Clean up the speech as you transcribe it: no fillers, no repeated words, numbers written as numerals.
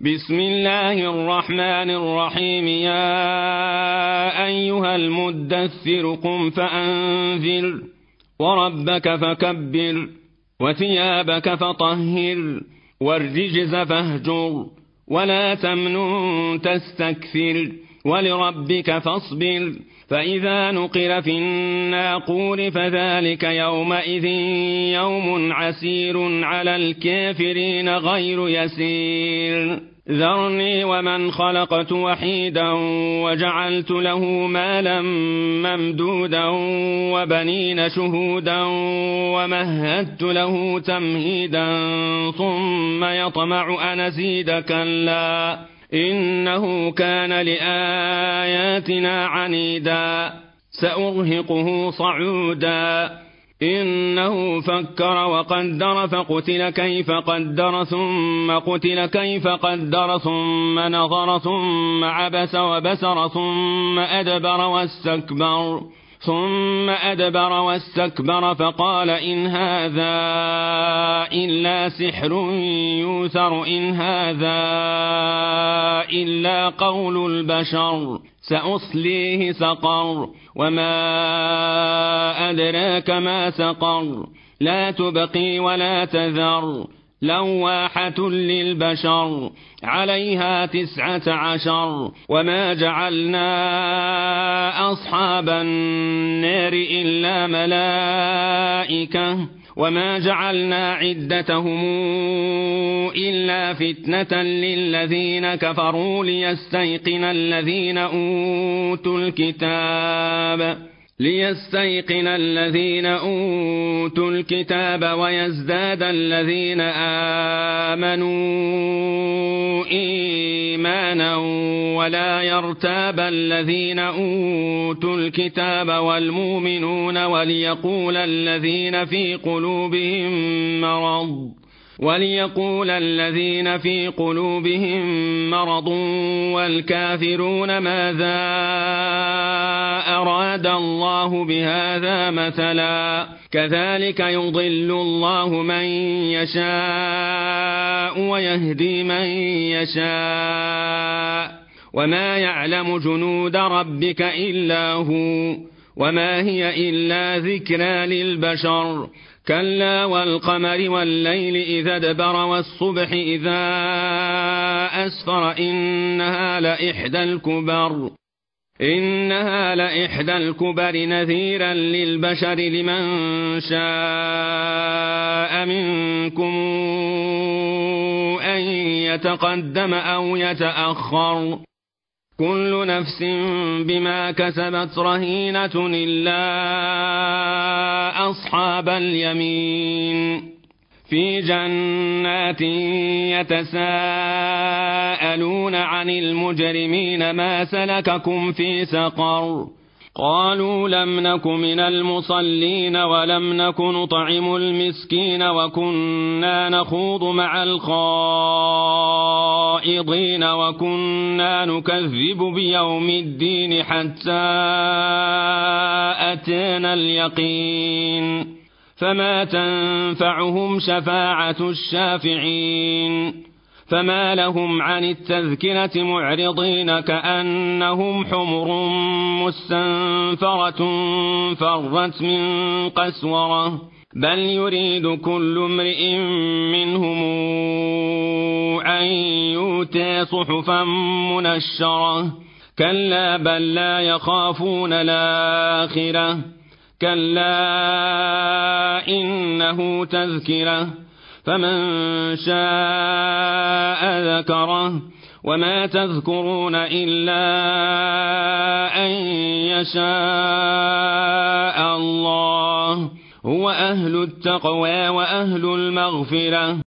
بسم الله الرحمن الرحيم. يا أيها المدثر قم فأنذر وربك فكبر وثيابك فطهر والرجز فاهجر ولا تمنن تستكثر ولربك فاصبر. فإذا نقر في الناقور فذلك يومئذ يوم عسير على الكافرين غير يسير. ذرني ومن خلقت وحيدا وجعلت له مالا ممدودا وبنين شهودا ومهدت له تمهيدا ثم يطمع أن أزيد كلا إنه كان لآياتنا عنيدا سأرهقه صعودا. إنه فكر وقدر فقتل كيف قدر ثم قتل كيف قدر ثم نظر ثم عبس وبسر ثم أدبر واستكبر فقال إن هذا إلا سحر يوثر إن هذا إلا قول البشر سأصليه سقر وما أدراك ما سقر لا تبقي ولا تذر لواحة للبشر عليها 19 وما جعلنا أصحاب النار إلا ملائكة وما جعلنا عدتهم إلا فتنة للذين كفروا ليستيقن الذين أوتوا الكتاب ويزداد الذين آمنوا إيمانا ولا يرتاب الذين أوتوا الكتاب والمؤمنون وليقول الذين في قلوبهم مرض والكافرون ماذا أراد الله بهذا مثلا كذلك يضل الله من يشاء ويهدي من يشاء وما يعلم جنود ربك إلا هو وما هي إلا ذكرى للبشر. كلا والقمر والليل إذا ادبر والصبح إذا أسفر إنها لإحدى الكبر نذيرا للبشر لمن شاء منكم أن يتقدم أو يتأخر كل نفس بما كسبت رهينة إلا أصحاب اليمين في جنات يتساءلون عن المجرمين ما سلككم في سقر قالوا لم نك من المصلين ولم نك نطعم المسكين وكنا نخوض مع الخائضين وكنا نكذب بيوم الدين حتى أتانا اليقين فما تنفعهم شفاعة الشافعين. فما لهم عن التذكرة معرضين كأنهم حمر مستنفرة فرت من قسورة بل يريد كل امرئ منهم أن يؤتى صحفا منشرة كلا بل لا يخافون الآخرة كلا إنه تذكرة فمن شاء ذكره وما تذكرون إلا أن يشاء الله هو أهل التقوى وأهل المغفرة.